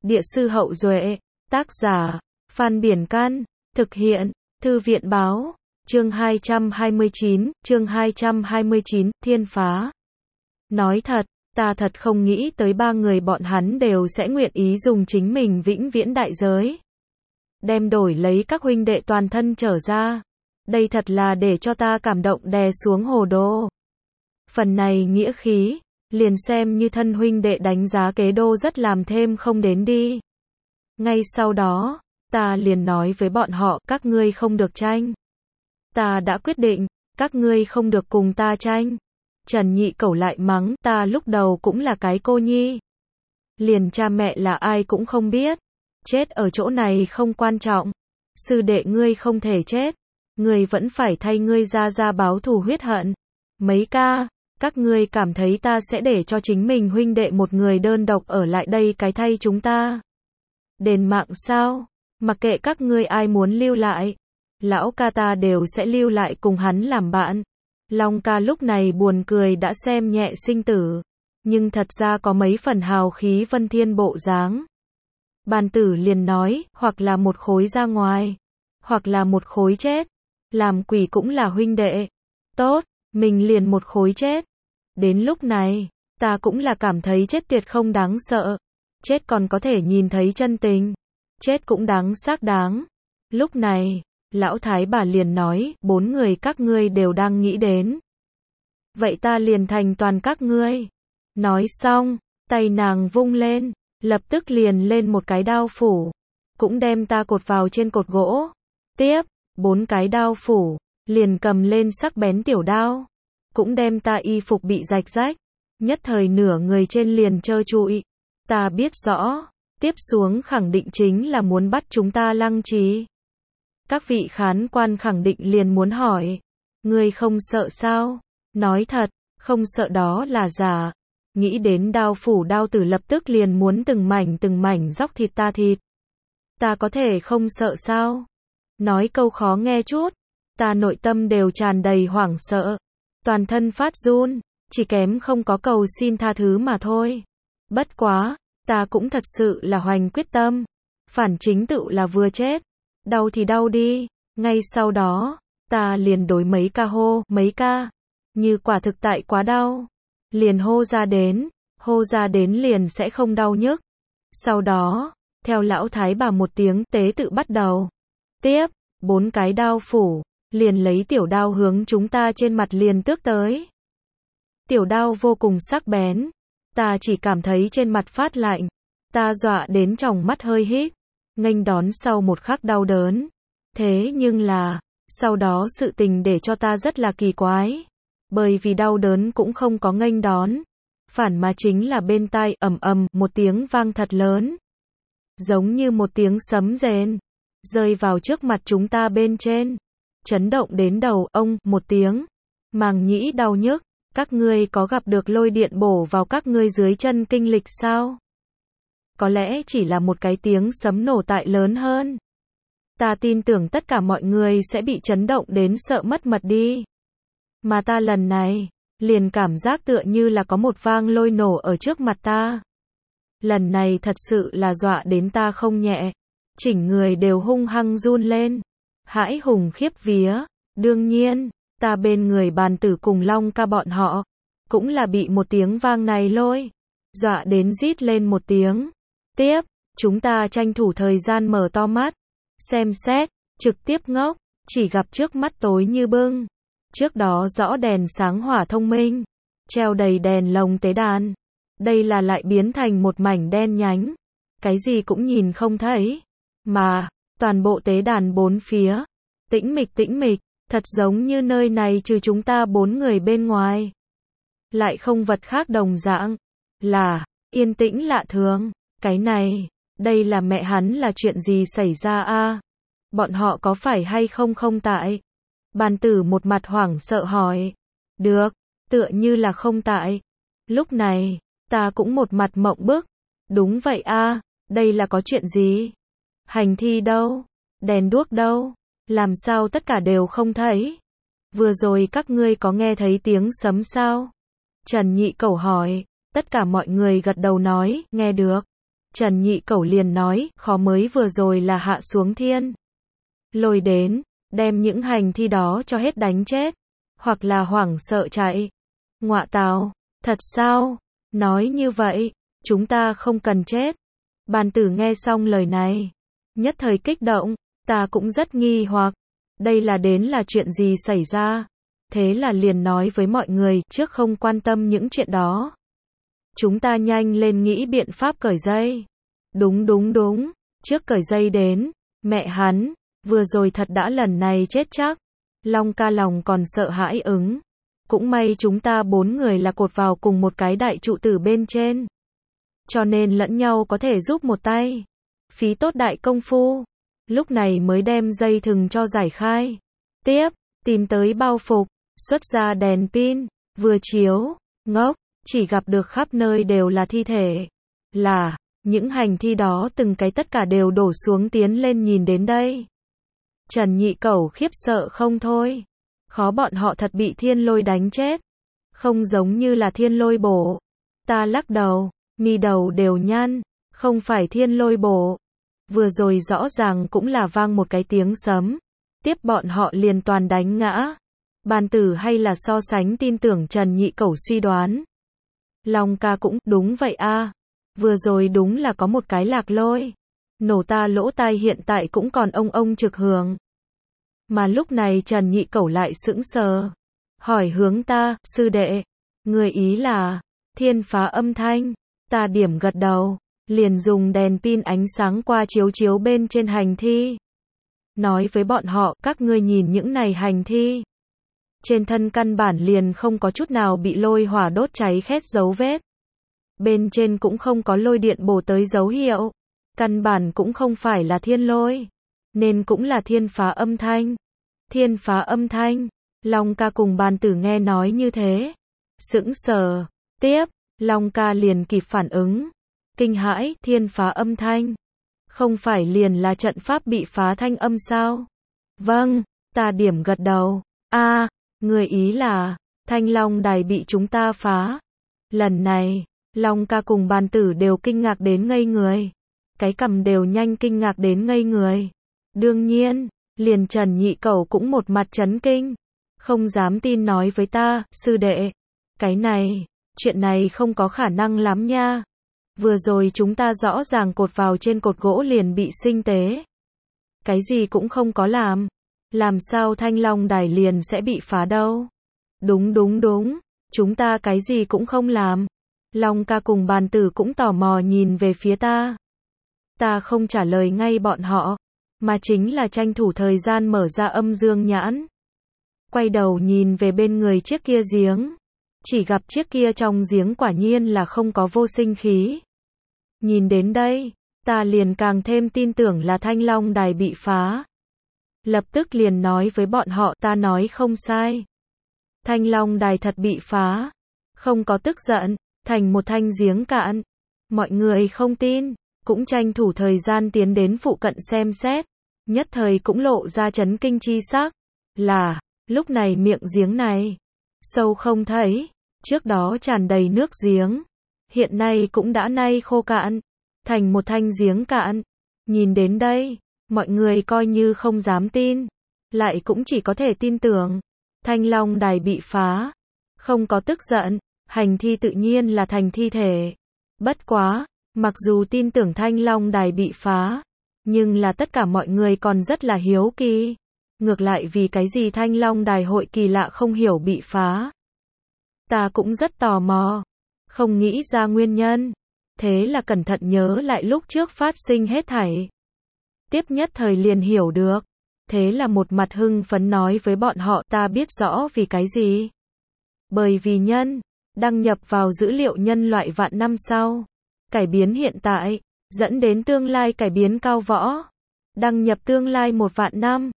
Địa sư Hậu Duệ, tác giả, Phan Biển Can, thực hiện, Thư viện Báo, chương 229, Thiên Phá. Nói thật, ta thật không nghĩ tới ba người bọn hắn đều sẽ nguyện ý dùng chính mình vĩnh viễn đại giới. Đem đổi lấy các huynh đệ toàn thân trở ra. Đây thật là để cho ta cảm động đè xuống hồ đồ. Phần này nghĩa khí, liền xem như thân huynh đệ đánh giá kế đô rất làm thêm không đến đi. Ngay sau đó, ta liền nói với bọn họ, các ngươi không được tranh. Ta đã quyết định, các ngươi không được cùng ta tranh. Trần Nhị Cẩu lại mắng, ta lúc đầu cũng là cái cô nhi. Liền cha mẹ là ai cũng không biết. Chết ở chỗ này không quan trọng. Sư đệ ngươi không thể chết. Ngươi vẫn phải thay ngươi ra báo thù huyết hận. Mấy ca, các ngươi cảm thấy ta sẽ để cho chính mình huynh đệ một người đơn độc ở lại đây cái thay chúng ta. Đền mạng sao? Mặc kệ các ngươi ai muốn lưu lại. Lão ca ta đều sẽ lưu lại cùng hắn làm bạn. Long ca lúc này buồn cười đã xem nhẹ sinh tử. Nhưng thật ra có mấy phần hào khí vân thiên bộ dáng. Bàn tử liền nói, hoặc là một khối ra ngoài. Hoặc là một khối chết. Làm quỷ cũng là huynh đệ. Tốt, mình liền một khối chết. Đến lúc này, ta cũng là cảm thấy chết tuyệt không đáng sợ. Chết còn có thể nhìn thấy chân tình. Chết cũng đáng xác đáng. Lúc này, lão thái bà liền nói, 4 người các ngươi đều đang nghĩ đến. Vậy ta liền thành toàn các ngươi. Nói xong, tay nàng vung lên, lập tức liền lên một cái đao phủ. Cũng đem ta cột vào trên cột gỗ. Tiếp, 4 cái đao phủ, liền cầm lên sắc bén tiểu đao. Cũng đem ta y phục bị rạch rách. Nhất thời nửa người trên liền trơ trụi. Ta biết rõ, tiếp xuống khẳng định chính là muốn bắt chúng ta lăng trì. Các vị khán quan khẳng định liền muốn hỏi. Ngươi không sợ sao? Nói thật, không sợ đó là giả. Nghĩ đến đao phủ đao tử lập tức liền muốn từng mảnh róc thịt ta thịt. Ta có thể không sợ sao? Nói câu khó nghe chút. Ta nội tâm đều tràn đầy hoảng sợ. Toàn thân phát run. Chỉ kém không có cầu xin tha thứ mà thôi. Bất quá, ta cũng thật sự là hoành quyết tâm. Phản chính tự là vừa chết. Đau thì đau đi. Ngay sau đó, ta liền đối mấy ca hô, mấy ca. Như quả thực tại quá đau. Liền hô ra đến liền sẽ không đau nhức. Sau đó, theo lão thái bà một tiếng tế tự bắt đầu. Tiếp, 4 cái đao phủ, liền lấy tiểu đao hướng chúng ta trên mặt liền tước tới. Tiểu đao vô cùng sắc bén. Ta chỉ cảm thấy trên mặt phát lạnh. Ta dọa đến tròng mắt hơi híp. Nghênh đón sau một khắc đau đớn. Thế nhưng là, sau đó sự tình để cho ta rất là kỳ quái. Bởi vì đau đớn cũng không có nghênh đón. Phản mà chính là bên tai ầm ầm một tiếng vang thật lớn. Giống như một tiếng sấm rền. Rơi vào trước mặt chúng ta bên trên. Chấn động đến đầu ông một tiếng. Màng nhĩ đau nhức. Các ngươi có gặp được lôi điện bổ vào các ngươi dưới chân kinh lịch sao? Có lẽ chỉ là một cái tiếng sấm nổ tại lớn hơn. Ta tin tưởng tất cả mọi người sẽ bị chấn động đến sợ mất mật đi. Mà ta lần này, liền cảm giác tựa như là có một vang lôi nổ ở trước mặt ta. Lần này thật sự là dọa đến ta không nhẹ. Chỉnh người đều hung hăng run lên. Hãi hùng khiếp vía. Đương nhiên, ta bên người bàn tử cùng Long ca bọn họ. Cũng là bị một tiếng vang này lôi. Dọa đến rít lên một tiếng. Tiếp, chúng ta tranh thủ thời gian mở to mắt. Xem xét, trực tiếp ngốc. Chỉ gặp trước mắt tối như bưng. Trước đó rõ đèn sáng hỏa thông minh. Treo đầy đèn lồng tế đàn. Đây là lại biến thành một mảnh đen nhánh. Cái gì cũng nhìn không thấy. Mà, toàn bộ tế đàn bốn phía. Tĩnh mịch. Thật giống như nơi này trừ chúng ta 4 người bên ngoài. Lại không vật khác đồng dạng. Là, yên tĩnh lạ thường. Cái này, đây là mẹ hắn là chuyện gì xảy ra a? Bọn họ có phải hay không không tại? Bàn tử một mặt hoảng sợ hỏi. Được, tựa như là không tại. Lúc này, ta cũng một mặt mộng bức. Đúng vậy a, đây là có chuyện gì? Hành thi đâu? Đèn đuốc đâu? Làm sao tất cả đều không thấy? Vừa rồi các ngươi có nghe thấy tiếng sấm sao? Trần Nhị Cẩu hỏi. Tất cả mọi người gật đầu nói, nghe được. Trần Nhị Cẩu liền nói, khó mới vừa rồi là hạ xuống thiên lôi đến, đem những hành thi đó cho hết đánh chết, hoặc là hoảng sợ chạy. Ngọa tào, thật sao? Nói như vậy, chúng ta không cần chết. Bàn tử nghe xong lời này, nhất thời kích động, ta cũng rất nghi hoặc, đây là chuyện gì xảy ra? Thế là liền nói với mọi người, trước không quan tâm những chuyện đó. Chúng ta nhanh lên nghĩ biện pháp cởi dây. Đúng, trước cởi dây đến, mẹ hắn, vừa rồi thật đã lần này chết chắc. Long ca lòng còn sợ hãi ứng. Cũng may chúng ta 4 người là cột vào cùng một cái đại trụ tử bên trên. Cho nên lẫn nhau có thể giúp một tay. Phí tốt đại công phu. Lúc này mới đem dây thừng cho giải khai. Tiếp, tìm tới bao phục, xuất ra đèn pin, vừa chiếu, ngốc, chỉ gặp được khắp nơi đều là thi thể. Là, những hành thi đó từng cái tất cả đều đổ xuống tiến lên nhìn đến đây. Trần Nhị Cẩu khiếp sợ không thôi. Khó bọn họ thật bị thiên lôi đánh chết. Không giống như là thiên lôi bổ. Ta lắc đầu, mi đầu đều nhăn, không phải thiên lôi bổ. Vừa rồi rõ ràng cũng là vang một cái tiếng sấm. Tiếp bọn họ liền toàn đánh ngã. Bàn tử hay là so sánh tin tưởng Trần Nhị Cẩu suy đoán. Long ca cũng, đúng vậy a. Vừa rồi đúng là có một cái lạc lôi. Nổ ta lỗ tai hiện tại cũng còn ông trực hưởng. Mà lúc này Trần Nhị Cẩu lại sững sờ. Hỏi hướng ta, sư đệ. Người ý là, thiên phá âm thanh. Ta điểm gật đầu. Liền dùng đèn pin ánh sáng qua chiếu bên trên hành thi. Nói với bọn họ, các ngươi nhìn những này hành thi. Trên thân căn bản liền không có chút nào bị lôi hỏa đốt cháy khét dấu vết. Bên trên cũng không có lôi điện bổ tới dấu hiệu. Căn bản cũng không phải là thiên lôi. Nên cũng là thiên phá âm thanh. Thiên phá âm thanh. Long ca cùng bàn tử nghe nói như thế. Sững sờ. Tiếp, Long ca liền kịp phản ứng. Kinh hãi, thiên phá âm thanh. Không phải liền là trận pháp bị phá thanh âm sao? Vâng, ta điểm gật đầu. A, người ý là, thanh long đài bị chúng ta phá. Lần này, Long ca cùng bàn tử đều kinh ngạc đến ngây người. Cái cằm đều nhanh kinh ngạc đến ngây người. Đương nhiên, liền Trần Nhị Cẩu cũng một mặt chấn kinh. Không dám tin nói với ta, sư đệ. Cái này, chuyện này không có khả năng lắm nha. Vừa rồi chúng ta rõ ràng cột vào trên cột gỗ liền bị sinh tế. Cái gì cũng không có làm. Làm sao thanh long đài liền sẽ bị phá đâu? Đúng. Chúng ta cái gì cũng không làm. Long ca cùng bàn tử cũng tò mò nhìn về phía ta. Ta không trả lời ngay bọn họ. Mà chính là tranh thủ thời gian mở ra âm dương nhãn. Quay đầu nhìn về bên người chiếc kia giếng. Chỉ gặp chiếc kia trong giếng quả nhiên là không có vô sinh khí. Nhìn đến đây, ta liền càng thêm tin tưởng là thanh long đài bị phá. Lập tức liền nói với bọn họ, ta nói không sai. Thanh long đài thật bị phá. Không có tức giận, thành một thanh giếng cạn. Mọi người không tin, cũng tranh thủ thời gian tiến đến phụ cận xem xét. Nhất thời cũng lộ ra chấn kinh chi sắc. Là, lúc này miệng giếng này, sâu không thấy. Trước đó tràn đầy nước giếng. Hiện nay cũng đã nay khô cạn. Thành một thanh giếng cạn. Nhìn đến đây, mọi người coi như không dám tin. Lại cũng chỉ có thể tin tưởng. Thanh long đài bị phá. Không có tức giận. Hành thi tự nhiên là thành thi thể. Bất quá, mặc dù tin tưởng thanh long đài bị phá. Nhưng là tất cả mọi người còn rất là hiếu kỳ. Ngược lại vì cái gì thanh long đài hội kỳ lạ không hiểu bị phá. Ta cũng rất tò mò. Không nghĩ ra nguyên nhân. Thế là cẩn thận nhớ lại lúc trước phát sinh hết thảy. Tiếp nhất thời liền hiểu được. Thế là một mặt hưng phấn nói với bọn họ, ta biết rõ vì cái gì. Bởi vì đăng nhập vào dữ liệu nhân loại vạn năm sau. Cải biến hiện tại, dẫn đến tương lai cải biến cao võ. Đăng nhập tương lai 1 vạn năm.